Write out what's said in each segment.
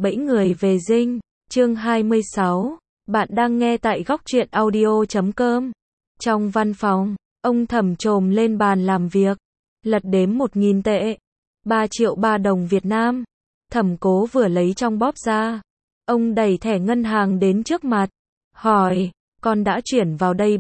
Bẫy người về dinh, chương 26. Bạn đang nghe tại góc truyện audio.com. Trong văn phòng, ông Thẩm chồm lên bàn làm việc, lật đếm 1.000 tệ. 3 triệu 3 đồng Việt Nam. Thẩm Cố vừa lấy trong bóp ra. Ông đẩy thẻ ngân hàng đến trước mặt, hỏi, con đã chuyển vào đây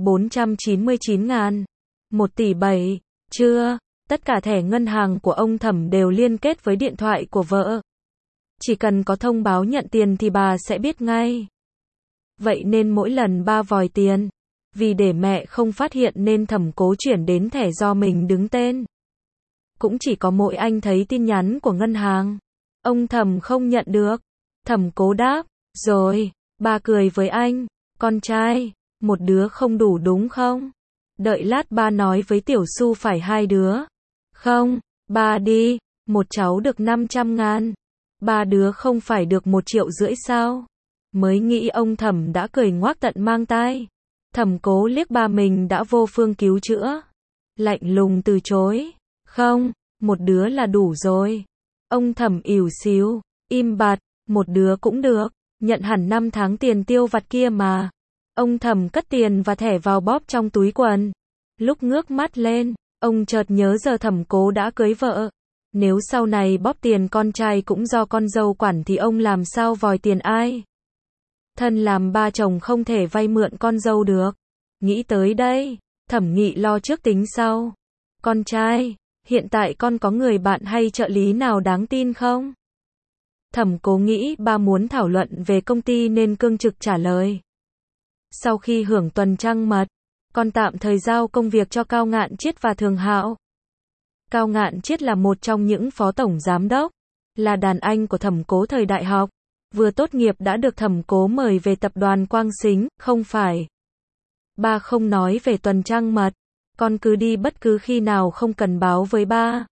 499.000. 1 tỷ 7, chưa? Tất cả thẻ ngân hàng của ông Thẩm đều liên kết với điện thoại của vợ. Chỉ cần có thông báo nhận tiền thì bà sẽ biết ngay. Vậy nên mỗi lần ba vòi tiền, vì để mẹ không phát hiện nên Thẩm Cố chuyển đến thẻ do mình đứng tên. Cũng chỉ có mỗi anh thấy tin nhắn của ngân hàng. Ông Thẩm không nhận được. Thẩm Cố đáp, rồi, ba cười với anh, con trai, một đứa không đủ đúng không? Đợi lát ba nói với Tiểu Su phải 2 đứa. Không, ba đi, một cháu được 500.000. 3 đứa không phải được 1,5 triệu sao? Mới nghĩ ông Thẩm đã cười ngoác tận mang tai. Thẩm Cố liếc ba mình đã vô phương cứu chữa. Lạnh lùng từ chối. Không, một đứa là đủ rồi. Ông Thẩm ỉu xìu, im bặt, một đứa cũng được, nhận hẳn 5 tháng tiền tiêu vặt kia mà. Ông Thẩm cất tiền và thẻ vào bóp trong túi quần. Lúc ngước mắt lên, ông chợt nhớ giờ Thẩm Cố đã cưới vợ. Nếu sau này bóp tiền con trai cũng do con dâu quản thì ông làm sao vòi tiền ai? Thân làm ba chồng không thể vay mượn con dâu được. Nghĩ tới đây, Thẩm Nghị lo trước tính sau. Con trai, hiện tại con có người bạn hay trợ lý nào đáng tin không? Thẩm Cố nghĩ ba muốn thảo luận về công ty nên cương trực trả lời. Sau khi hưởng tuần trăng mật, con tạm thời giao công việc cho Cao Ngạn Chiết và Thường Hạo. Cao Ngạn Chiết là một trong những phó tổng giám đốc, là đàn anh của Thẩm Cố thời đại học, vừa tốt nghiệp đã được Thẩm Cố mời về tập đoàn Quang Sính, không phải. Ba không nói về tuần trăng mật, con cứ đi bất cứ khi nào không cần báo với ba.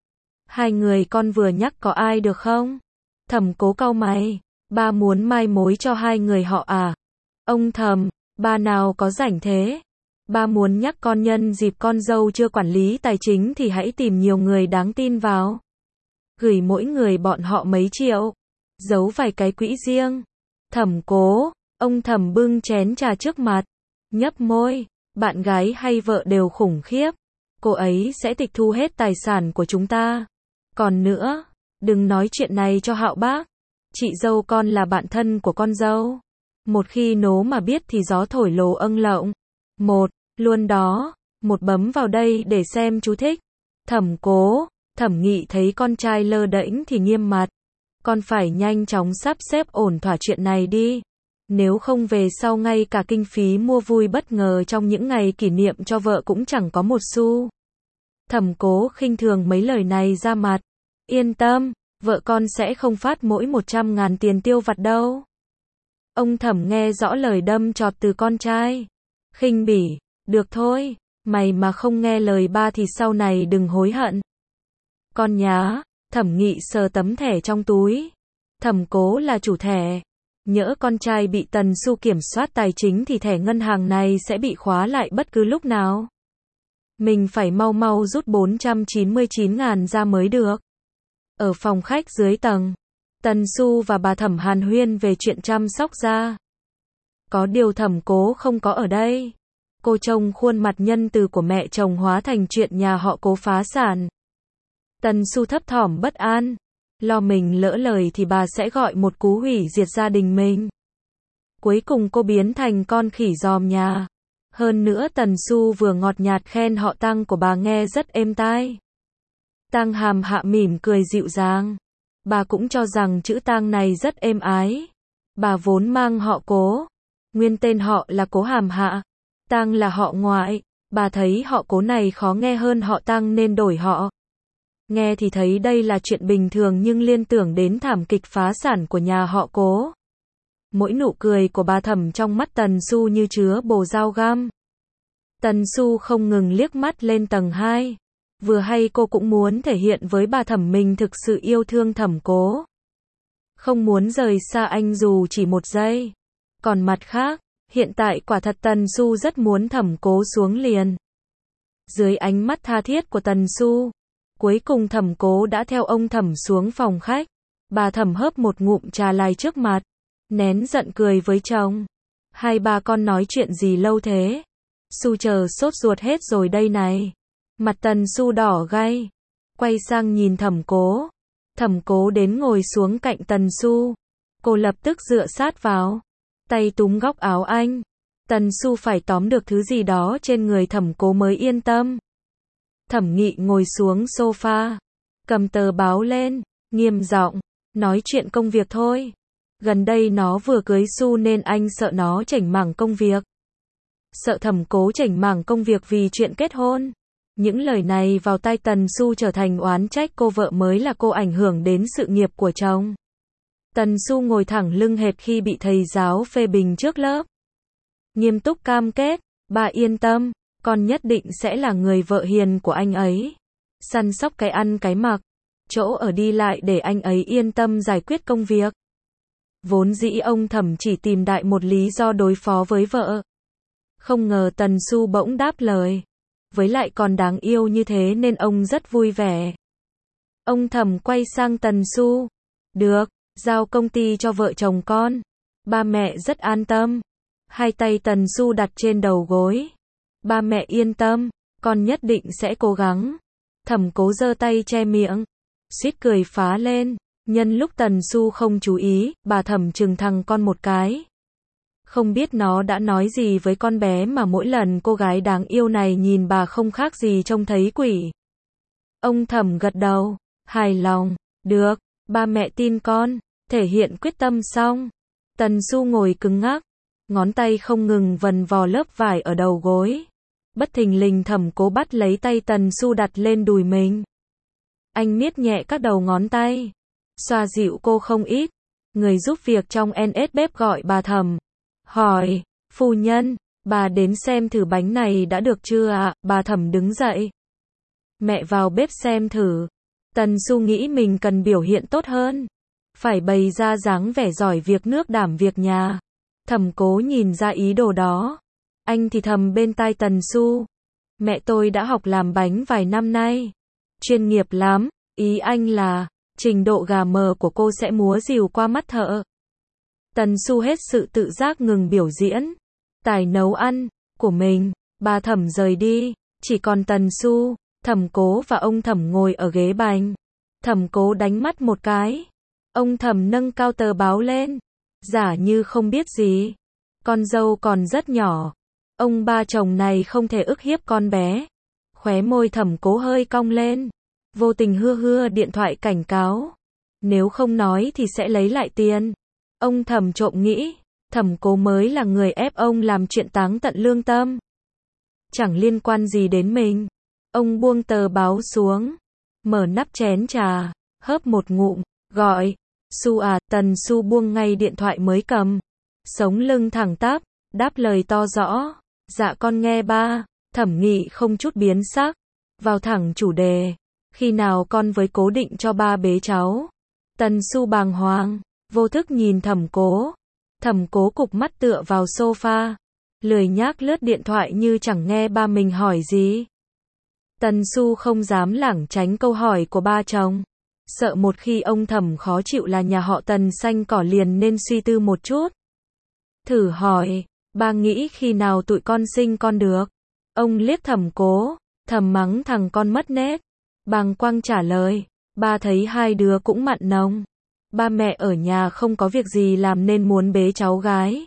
2 người con vừa nhắc có ai được không? Thẩm Cố cau mày, ba muốn mai mối cho 2 người họ à? Ông Thẩm, ba nào có rảnh thế? Ba muốn nhắc con nhân dịp con dâu chưa quản lý tài chính thì hãy tìm nhiều người đáng tin vào. Gửi mỗi người bọn họ mấy triệu. Giấu vài cái quỹ riêng. Thẩm Cố, ông Thẩm bưng chén trà trước mặt. Nhấp môi, bạn gái hay vợ đều khủng khiếp. Cô ấy sẽ tịch thu hết tài sản của chúng ta. Còn nữa, đừng nói chuyện này cho Hạo bác. Chị dâu con là bạn thân của con dâu. Một khi nố mà biết thì gió thổi lồ âng lộng. Luôn đó, một bấm vào đây để xem chú thích. Thẩm Cố, Thẩm Nghị thấy con trai lơ đễnh thì nghiêm mặt. Con phải nhanh chóng sắp xếp ổn thỏa chuyện này đi. Nếu không về sau ngay cả kinh phí mua vui bất ngờ trong những ngày kỷ niệm cho vợ cũng chẳng có một xu. Thẩm Cố khinh thường mấy lời này ra mặt. Yên tâm, vợ con sẽ không phát mỗi 100.000 tiền tiêu vặt đâu. Ông Thẩm nghe rõ lời đâm chọt từ con trai. Khinh bỉ, được thôi, mày mà không nghe lời ba thì sau này đừng hối hận. Con nhá, Thẩm Nghị sờ tấm thẻ trong túi. Thẩm Cố là chủ thẻ. Nhỡ con trai bị Tần Su kiểm soát tài chính thì thẻ ngân hàng này sẽ bị khóa lại bất cứ lúc nào. Mình phải mau mau rút 499.000 ra mới được. Ở phòng khách dưới tầng, Tần Su và bà Thẩm hàn huyên về chuyện chăm sóc da. Có điều Thẩm Cố không có ở đây. Cô trông khuôn mặt nhân từ của mẹ chồng hóa thành chuyện nhà họ Cố phá sản. Tần Su thấp thỏm bất an, lo mình lỡ lời thì bà sẽ gọi một cú hủy diệt gia đình mình. Cuối cùng cô biến thành con khỉ giòm nhà. Hơn nữa Tần Su vừa ngọt nhạt khen họ Tăng của bà nghe rất êm tai. Tăng Hàm Hạ mỉm cười dịu dàng. Bà cũng cho rằng chữ Tăng này rất êm ái. Bà vốn mang họ Cố. Nguyên tên họ là Cố Hàm Hạ. Tăng là họ ngoại. Bà thấy họ Cố này khó nghe hơn họ Tăng nên đổi họ. Nghe thì thấy đây là chuyện bình thường nhưng liên tưởng đến thảm kịch phá sản của nhà họ Cố. Mỗi nụ cười của bà Thẩm trong mắt Tần Su như chứa bồ dao găm. Tần Su không ngừng liếc mắt lên tầng 2. Vừa hay cô cũng muốn thể hiện với bà Thẩm mình thực sự yêu thương Thẩm Cố. Không muốn rời xa anh dù chỉ 1 giây. Còn mặt khác, hiện tại quả thật Tần Su rất muốn Thẩm Cố xuống liền. Dưới ánh mắt tha thiết của Tần Su, cuối cùng Thẩm Cố đã theo ông Thẩm xuống phòng khách. Bà Thẩm hớp một ngụm trà lai trước mặt, nén giận cười với chồng. Hai ba con nói chuyện gì lâu thế? Su chờ sốt ruột hết rồi đây này. Mặt Tần Su đỏ gay, quay sang nhìn Thẩm Cố. Thẩm Cố đến ngồi xuống cạnh Tần Su. Cô lập tức dựa sát vào, tay túm góc áo anh. Tần Su phải tóm được thứ gì đó trên người Thẩm Cố mới yên tâm. Thẩm Nghị ngồi xuống sofa, cầm tờ báo lên, nghiêm giọng, nói chuyện công việc thôi. Gần đây nó vừa cưới Su nên anh sợ nó chảnh mảng công việc. Sợ Thẩm Cố chảnh mảng công việc vì chuyện kết hôn. Những lời này vào tai Tần Su trở thành oán trách cô vợ mới là cô ảnh hưởng đến sự nghiệp của chồng. Tần Su ngồi thẳng lưng hệt khi bị thầy giáo phê bình trước lớp. Nghiêm túc cam kết, bà yên tâm, con nhất định sẽ là người vợ hiền của anh ấy. Săn sóc cái ăn cái mặc, chỗ ở đi lại để anh ấy yên tâm giải quyết công việc. Vốn dĩ ông Thẩm chỉ tìm đại một lý do đối phó với vợ. Không ngờ Tần Su bỗng đáp lời. Với lại còn đáng yêu như thế nên ông rất vui vẻ. Ông Thẩm quay sang Tần Su. Được, giao công ty cho vợ chồng con. Ba mẹ rất an tâm. Hai tay Tần Su đặt trên đầu gối. Ba mẹ yên tâm, con nhất định sẽ cố gắng. Thẩm Cố giơ tay che miệng, suýt cười phá lên. Nhân lúc Tần Su không chú ý, bà Thẩm chừng thằng con một cái. Không biết nó đã nói gì với con bé mà mỗi lần cô gái đáng yêu này nhìn bà không khác gì trông thấy quỷ. Ông Thẩm gật đầu, hài lòng. Được, ba mẹ tin con, thể hiện quyết tâm xong. Tần Su ngồi cứng ngắc, ngón tay không ngừng vần vò lớp vải ở đầu gối. Bất thình lình Thẩm Cố bắt lấy tay Tần Su đặt lên đùi mình. Anh miết nhẹ các đầu ngón tay, xoa dịu cô không ít. Người giúp việc trong NS bếp gọi bà Thẩm. Hỏi, phu nhân, bà đến xem thử bánh này đã được chưa ạ? Bà Thẩm đứng dậy. Mẹ vào bếp xem thử. Tần Su nghĩ mình cần biểu hiện tốt hơn. Phải bày ra dáng vẻ giỏi việc nước đảm việc nhà. Thẩm Cố nhìn ra ý đồ đó. Anh thì thầm bên tai Tần Su. Mẹ tôi đã học làm bánh vài năm nay. Chuyên nghiệp lắm. Ý anh là, trình độ gà mờ của cô sẽ múa rìu qua mắt thợ. Tần Su hết sự tự giác ngừng biểu diễn tài nấu ăn của mình. Bà Thẩm rời đi, chỉ còn Tần Su, Thẩm Cố và ông Thẩm ngồi ở ghế bành. Thẩm Cố đánh mắt một cái. Ông Thẩm nâng cao tờ báo lên, giả như không biết gì. Con dâu còn rất nhỏ. Ông ba chồng này không thể ức hiếp con bé. Khóe môi Thẩm Cố hơi cong lên, vô tình hưa điện thoại cảnh cáo. Nếu không nói thì sẽ lấy lại tiền. Ông Thẩm trộm nghĩ, Thẩm Cố mới là người ép ông làm chuyện táng tận lương tâm. Chẳng liên quan gì đến mình. Ông buông tờ báo xuống, mở nắp chén trà, hớp một ngụm, gọi, Su à. Tần Su buông ngay điện thoại mới cầm, sống lưng thẳng tắp, đáp lời to rõ, dạ con nghe ba. Thẩm Nghị không chút biến sắc, vào thẳng chủ đề, khi nào con với Cố định cho ba bế cháu. Tần Su bàng hoàng, vô thức nhìn Thẩm Cố. Thẩm Cố cụp mắt tựa vào sofa, lười nhác lướt điện thoại như chẳng nghe ba mình hỏi gì. Tần Su không dám lảng tránh câu hỏi của ba chồng. Sợ một khi ông Thẩm khó chịu là nhà họ Tần xanh cỏ liền nên suy tư một chút. Thử hỏi, ba nghĩ khi nào tụi con sinh con được? Ông liếc Thẩm Cố, thầm mắng thằng con mất nết. Bàng quang trả lời, ba thấy hai đứa cũng mặn nồng. Ba mẹ ở nhà không có việc gì làm nên muốn bế cháu gái.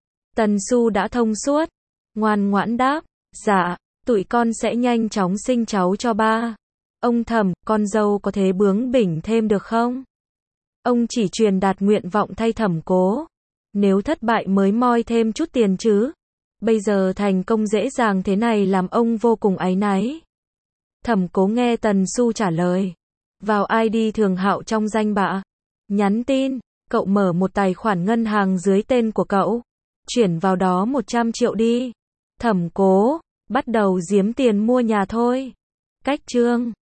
Tần Su đã thông suốt, ngoan ngoãn đáp, dạ, tụi con sẽ nhanh chóng sinh cháu cho ba. Ông Thẩm, con dâu có thể bướng bỉnh thêm được không? Ông chỉ truyền đạt nguyện vọng thay Thẩm Cố. Nếu thất bại mới moi thêm chút tiền chứ. Bây giờ thành công dễ dàng thế này làm ông vô cùng áy náy. Thẩm Cố nghe Tần Su trả lời. Vào ID Thường Hạo trong danh bạ. Nhắn tin, cậu mở một tài khoản ngân hàng dưới tên của cậu. Chuyển vào đó 100 triệu đi. Thẩm Cố, bắt đầu giếm tiền mua nhà thôi. Cách chương